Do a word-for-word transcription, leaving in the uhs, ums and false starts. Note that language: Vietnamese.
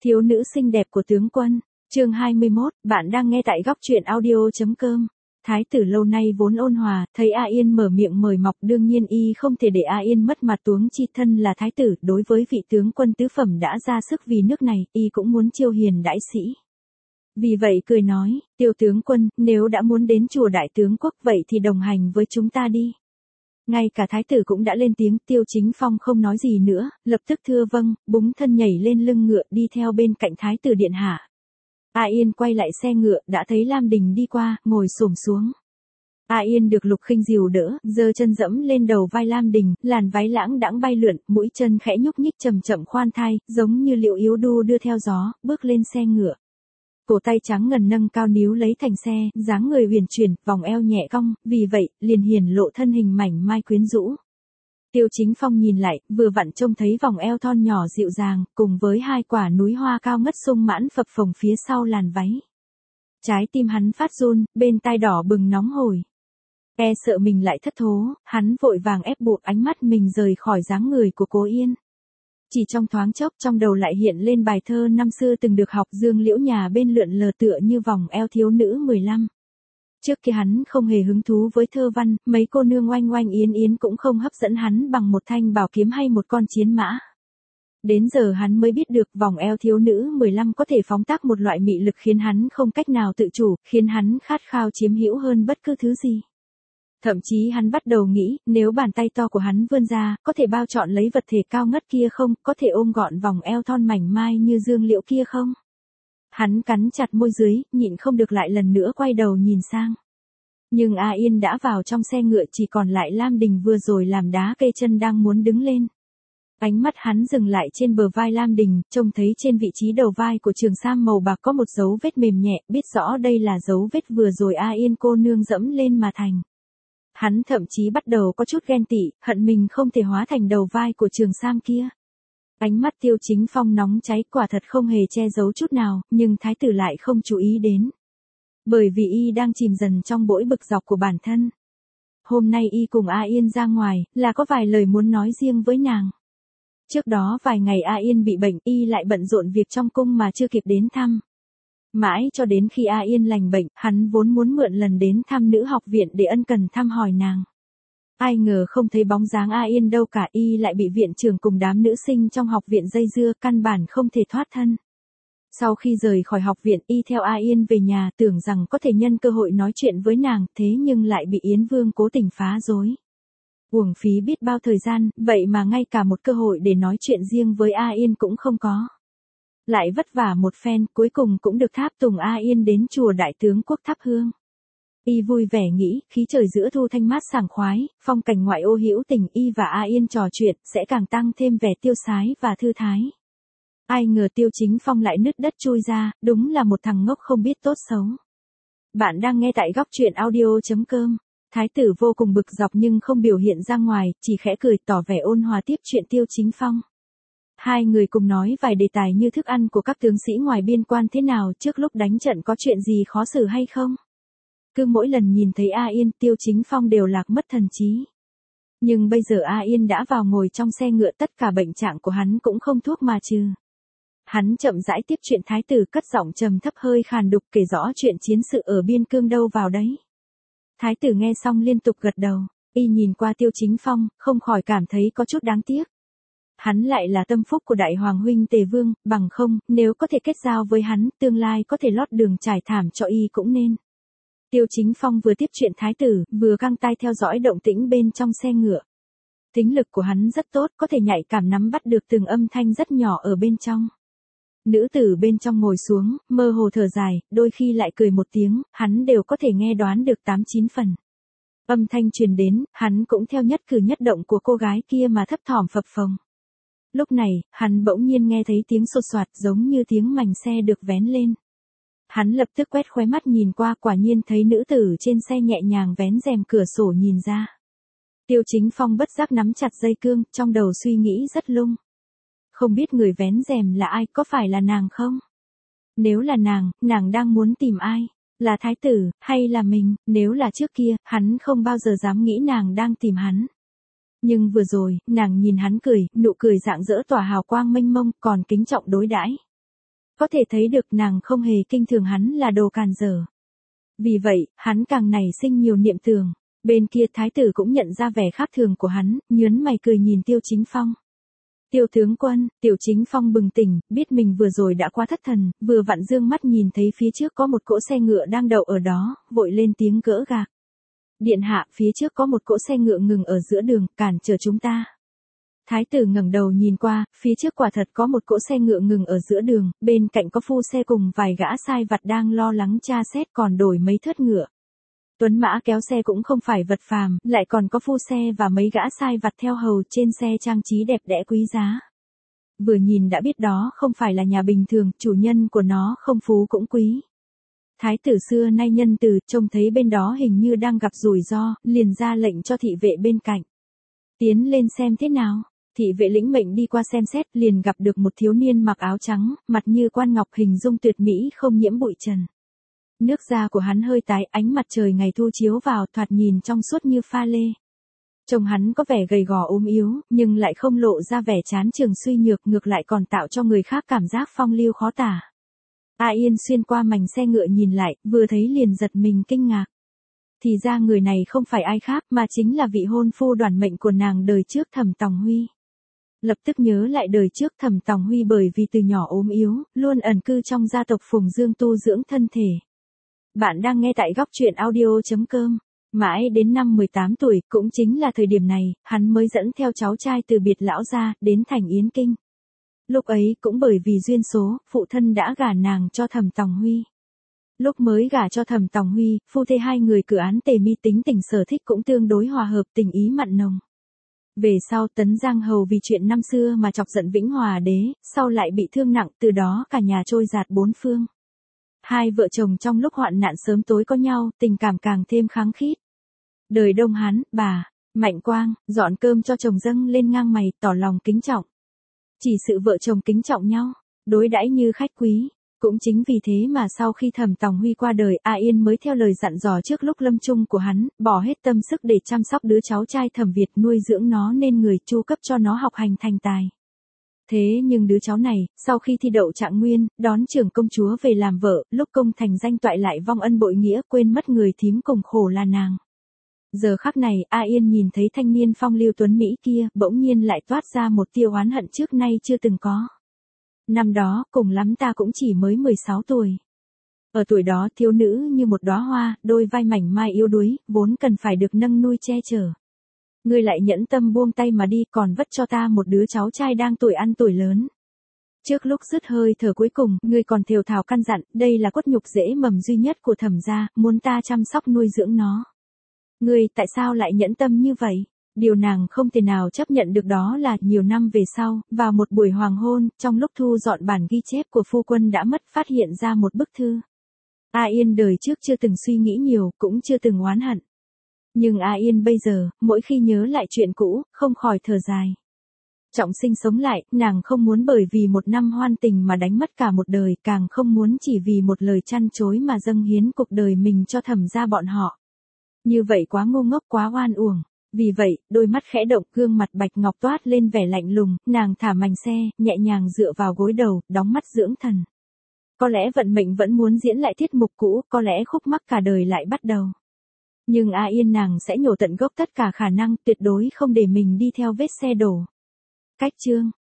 Thiếu nữ xinh đẹp của tướng quân, chương hai mươi mốt, bạn đang nghe tại góc truyện audio chấm com. Thái tử lâu nay vốn ôn hòa, thấy A Yên mở miệng mời mọc đương nhiên y không thể để A Yên mất mặt, tuống chi thân là thái tử, đối với vị tướng quân tứ phẩm đã ra sức vì nước này, y cũng muốn chiêu hiền đãi sĩ. Vì vậy cười nói, Tiêu tướng quân, nếu đã muốn đến chùa đại tướng quốc vậy thì đồng hành với chúng ta đi. Ngay cả thái tử cũng đã lên tiếng, Tiêu Chính Phong không nói gì nữa, lập tức thưa vâng, búng thân nhảy lên lưng ngựa đi theo bên cạnh thái tử điện hạ. A Yên quay lại xe ngựa, đã thấy Lam Đình đi qua, ngồi xổm xuống. A Yên được Lục Khinh dìu đỡ, giơ chân dẫm lên đầu vai Lam Đình, làn váy lãng đãng bay lượn, mũi chân khẽ nhúc nhích chậm chậm khoan thai, giống như liễu yếu đu đưa theo gió, bước lên xe ngựa. Cổ tay trắng ngần nâng cao níu lấy thành xe, dáng người huyền chuyển, vòng eo nhẹ cong, vì vậy, liền hiển lộ thân hình mảnh mai quyến rũ. Tiêu Chính Phong nhìn lại, vừa vặn trông thấy vòng eo thon nhỏ dịu dàng, cùng với hai quả núi hoa cao ngất sung mãn phập phồng phía sau làn váy. Trái tim hắn phát run, bên tai đỏ bừng nóng hổi. E sợ mình lại thất thố, hắn vội vàng ép buộc ánh mắt mình rời khỏi dáng người của Cố Yên. Chỉ trong thoáng chốc trong đầu lại hiện lên bài thơ năm xưa từng được học, dương liễu nhà bên lượn lờ tựa như vòng eo thiếu nữ mười lăm. Trước kia hắn không hề hứng thú với thơ văn, mấy cô nương oanh oanh yến yến cũng không hấp dẫn hắn bằng một thanh bảo kiếm hay một con chiến mã. Đến giờ hắn mới biết được vòng eo thiếu nữ mười lăm có thể phóng tác một loại mị lực khiến hắn không cách nào tự chủ, khiến hắn khát khao chiếm hữu hơn bất cứ thứ gì. Thậm chí hắn bắt đầu nghĩ, nếu bàn tay to của hắn vươn ra, có thể bao trọn lấy vật thể cao ngất kia không, có thể ôm gọn vòng eo thon mảnh mai như dương liễu kia không. Hắn cắn chặt môi dưới, nhịn không được lại lần nữa quay đầu nhìn sang. Nhưng A Yên đã vào trong xe ngựa, chỉ còn lại Lam Đình vừa rồi làm đá cây chân đang muốn đứng lên. Ánh mắt hắn dừng lại trên bờ vai Lam Đình, trông thấy trên vị trí đầu vai của trường sam màu bạc có một dấu vết mềm nhẹ, biết rõ đây là dấu vết vừa rồi A Yên cô nương dẫm lên mà thành. Hắn thậm chí bắt đầu có chút ghen tị, hận mình không thể hóa thành đầu vai của trường sam kia. Ánh mắt Tiêu Chính Phong nóng cháy, quả thật không hề che giấu chút nào, nhưng thái tử lại không chú ý đến. Bởi vì y đang chìm dần trong bỗi bực dọc của bản thân. Hôm nay y cùng A Yên ra ngoài, là có vài lời muốn nói riêng với nàng. Trước đó vài ngày A Yên bị bệnh, y lại bận rộn việc trong cung mà chưa kịp đến thăm. Mãi cho đến khi A Yên lành bệnh, hắn vốn muốn mượn lần đến thăm nữ học viện để ân cần thăm hỏi nàng. Ai ngờ không thấy bóng dáng A Yên đâu cả, y lại bị viện trưởng cùng đám nữ sinh trong học viện dây dưa, căn bản không thể thoát thân. Sau khi rời khỏi học viện, y theo A Yên về nhà, tưởng rằng có thể nhân cơ hội nói chuyện với nàng, thế nhưng lại bị Yến Vương cố tình phá rối. Uổng phí biết bao thời gian, vậy mà ngay cả một cơ hội để nói chuyện riêng với A Yên cũng không có. Lại vất vả một phen, cuối cùng cũng được tháp tùng A Yên đến chùa đại tướng quốc thắp hương. Y vui vẻ nghĩ, khí trời giữa thu thanh mát sảng khoái, phong cảnh ngoại ô hữu tình, y và A Yên trò chuyện, sẽ càng tăng thêm vẻ tiêu sái và thư thái. Ai ngờ Tiêu Chính Phong lại nứt đất chui ra, đúng là một thằng ngốc không biết tốt xấu. Bạn đang nghe tại góc truyện audio chấm com. Thái tử vô cùng bực dọc nhưng không biểu hiện ra ngoài, chỉ khẽ cười tỏ vẻ ôn hòa tiếp chuyện Tiêu Chính Phong. Hai người cùng nói vài đề tài như thức ăn của các tướng sĩ ngoài biên quan thế nào, trước lúc đánh trận có chuyện gì khó xử hay không. Cứ mỗi lần nhìn thấy A Yên, Tiêu Chính Phong đều lạc mất thần trí. Nhưng bây giờ A Yên đã vào ngồi trong xe ngựa, tất cả bệnh trạng của hắn cũng không thuốc mà trừ. Hắn chậm rãi tiếp chuyện, thái tử cất giọng trầm thấp hơi khàn đục kể rõ chuyện chiến sự ở biên cương đâu vào đấy. Thái tử nghe xong liên tục gật đầu, y nhìn qua Tiêu Chính Phong, không khỏi cảm thấy có chút đáng tiếc. Hắn lại là tâm phúc của đại hoàng huynh Tề Vương, bằng không, nếu có thể kết giao với hắn, tương lai có thể lót đường trải thảm cho y cũng nên. Tiêu Chính Phong vừa tiếp chuyện thái tử, vừa căng tai theo dõi động tĩnh bên trong xe ngựa. Tính lực của hắn rất tốt, có thể nhạy cảm nắm bắt được từng âm thanh rất nhỏ ở bên trong. Nữ tử bên trong ngồi xuống, mơ hồ thở dài, đôi khi lại cười một tiếng, hắn đều có thể nghe đoán được tám chín phần. Âm thanh truyền đến, hắn cũng theo nhất cử nhất động của cô gái kia mà thấp thỏm phập phồng. Lúc này, hắn bỗng nhiên nghe thấy tiếng sột soạt giống như tiếng mảnh xe được vén lên. Hắn lập tức quét khóe mắt nhìn qua, quả nhiên thấy nữ tử trên xe nhẹ nhàng vén rèm cửa sổ nhìn ra. Tiêu Chính Phong bất giác nắm chặt dây cương, trong đầu suy nghĩ rất lung. Không biết người vén rèm là ai, có phải là nàng không? Nếu là nàng, nàng đang muốn tìm ai? Là thái tử, hay là mình? Nếu là trước kia, hắn không bao giờ dám nghĩ nàng đang tìm hắn. Nhưng vừa rồi, nàng nhìn hắn cười, nụ cười rạng rỡ tỏa hào quang mênh mông, còn kính trọng đối đãi. có thể thấy được nàng không hề kinh thường hắn là đồ càn dở. Vì vậy, hắn càng nảy sinh nhiều niệm tưởng. Bên kia thái tử cũng nhận ra vẻ khác thường của hắn, nhớn mày cười nhìn Tiêu Chính Phong. Tiêu tướng quân, Tiêu Chính Phong bừng tỉnh, biết mình vừa rồi đã quá thất thần, vừa vặn dương mắt nhìn thấy phía trước có một cỗ xe ngựa đang đậu ở đó, vội lên tiếng gỡ gạc. Điện hạ, phía trước có một cỗ xe ngựa ngừng ở giữa đường, cản trở chúng ta. Thái tử ngẩng đầu nhìn qua, phía trước quả thật có một cỗ xe ngựa ngừng ở giữa đường, bên cạnh có phu xe cùng vài gã sai vặt đang lo lắng tra xét còn đổi mấy thớt ngựa. Tuấn mã kéo xe cũng không phải vật phàm, lại còn có phu xe và mấy gã sai vặt theo hầu, trên xe trang trí đẹp đẽ quý giá. Vừa nhìn đã biết đó không phải là nhà bình thường, chủ nhân của nó không phú cũng quý. Thái tử xưa nay nhân từ, trông thấy bên đó hình như đang gặp rủi ro, liền ra lệnh cho thị vệ bên cạnh. Tiến lên xem thế nào. Thị vệ lĩnh mệnh đi qua xem xét, liền gặp được một thiếu niên mặc áo trắng, mặt như quan ngọc, hình dung tuyệt mỹ không nhiễm bụi trần. Nước da của hắn hơi tái, ánh mặt trời ngày thu chiếu vào, thoạt nhìn trong suốt như pha lê. Trông hắn có vẻ gầy gò ốm yếu, nhưng lại không lộ ra vẻ chán chường suy nhược, ngược lại còn tạo cho người khác cảm giác phong lưu khó tả. A Yên xuyên qua mảnh xe ngựa nhìn lại, vừa thấy liền giật mình kinh ngạc. Thì ra người này không phải ai khác mà chính là vị hôn phu đoản mệnh của nàng đời trước, Thẩm Tòng Huy. Lập tức nhớ lại đời trước Thẩm Tòng Huy bởi vì từ nhỏ ốm yếu, luôn ẩn cư trong gia tộc Phùng Dương tu dưỡng thân thể. Bạn đang nghe tại góc truyện audio chấm com. Mãi đến năm mười tám tuổi, cũng chính là thời điểm này, hắn mới dẫn theo cháu trai từ biệt lão gia, đến thành Yến Kinh. Lúc ấy cũng bởi vì duyên số, phụ thân đã gả nàng cho Thẩm Tòng Huy. Lúc mới gả cho Thẩm Tòng Huy, phu thê hai người cử án tề mi, tính tình sở thích cũng tương đối hòa hợp, tình ý mặn nồng. Về sau Tấn Giang Hầu vì chuyện năm xưa mà chọc giận Vĩnh Hòa đế, sau lại bị thương nặng, từ đó cả nhà trôi dạt bốn phương. Hai vợ chồng trong lúc hoạn nạn sớm tối có nhau, tình cảm càng thêm kháng khít. Đời Đông Hán, bà, Mạnh Quang, dọn cơm cho chồng dâng lên ngang mày, tỏ lòng kính trọng. Chỉ sự vợ chồng kính trọng nhau, đối đãi như khách quý. Cũng chính vì thế mà sau khi Thẩm Tòng Huy qua đời, A Yên mới theo lời dặn dò trước lúc lâm chung của hắn, bỏ hết tâm sức để chăm sóc đứa cháu trai Thẩm Việt, nuôi dưỡng nó nên người, chu cấp cho nó học hành thành tài. Thế nhưng đứa cháu này, sau khi thi đậu trạng nguyên, đón trưởng công chúa về làm vợ, lúc công thành danh toại lại vong ân bội nghĩa, quên mất người thím cùng khổ là nàng. Giờ khắc này, A Yên nhìn thấy thanh niên phong lưu tuấn Mỹ kia, bỗng nhiên lại toát ra một tia oán hận trước nay chưa từng có. Năm đó, cùng lắm ta cũng chỉ mới mười sáu tuổi. Ở tuổi đó, thiếu nữ như một đóa hoa, đôi vai mảnh mai yếu đuối, vốn cần phải được nâng nuôi che chở. Ngươi lại nhẫn tâm buông tay mà đi, còn vất cho ta một đứa cháu trai đang tuổi ăn tuổi lớn. Trước lúc dứt hơi thở cuối cùng, ngươi còn thều thào căn dặn, đây là cốt nhục rễ mầm duy nhất của Thẩm gia, muốn ta chăm sóc nuôi dưỡng nó. Ngươi, tại sao lại nhẫn tâm như vậy? Điều nàng không thể nào chấp nhận được đó là, nhiều năm về sau, vào một buổi hoàng hôn, trong lúc thu dọn bản ghi chép của phu quân đã mất, phát hiện ra một bức thư. A Yên đời trước chưa từng suy nghĩ nhiều, cũng chưa từng oán hận. Nhưng A Yên bây giờ, mỗi khi nhớ lại chuyện cũ, không khỏi thở dài. Trọng sinh sống lại, nàng không muốn bởi vì một năm hoan tình mà đánh mất cả một đời, càng không muốn chỉ vì một lời chăn chối mà dâng hiến cuộc đời mình cho Thẩm gia bọn họ. Như vậy quá ngu ngốc, quá oan uổng. Vì vậy, đôi mắt khẽ động, gương mặt bạch ngọc toát lên vẻ lạnh lùng, nàng thả mành xe, nhẹ nhàng dựa vào gối đầu, đóng mắt dưỡng thần. Có lẽ vận mệnh vẫn muốn diễn lại tiết mục cũ, có lẽ khúc mắc cả đời lại bắt đầu. Nhưng A Yên nàng sẽ nhổ tận gốc tất cả khả năng, tuyệt đối không để mình đi theo vết xe đổ. Cách chương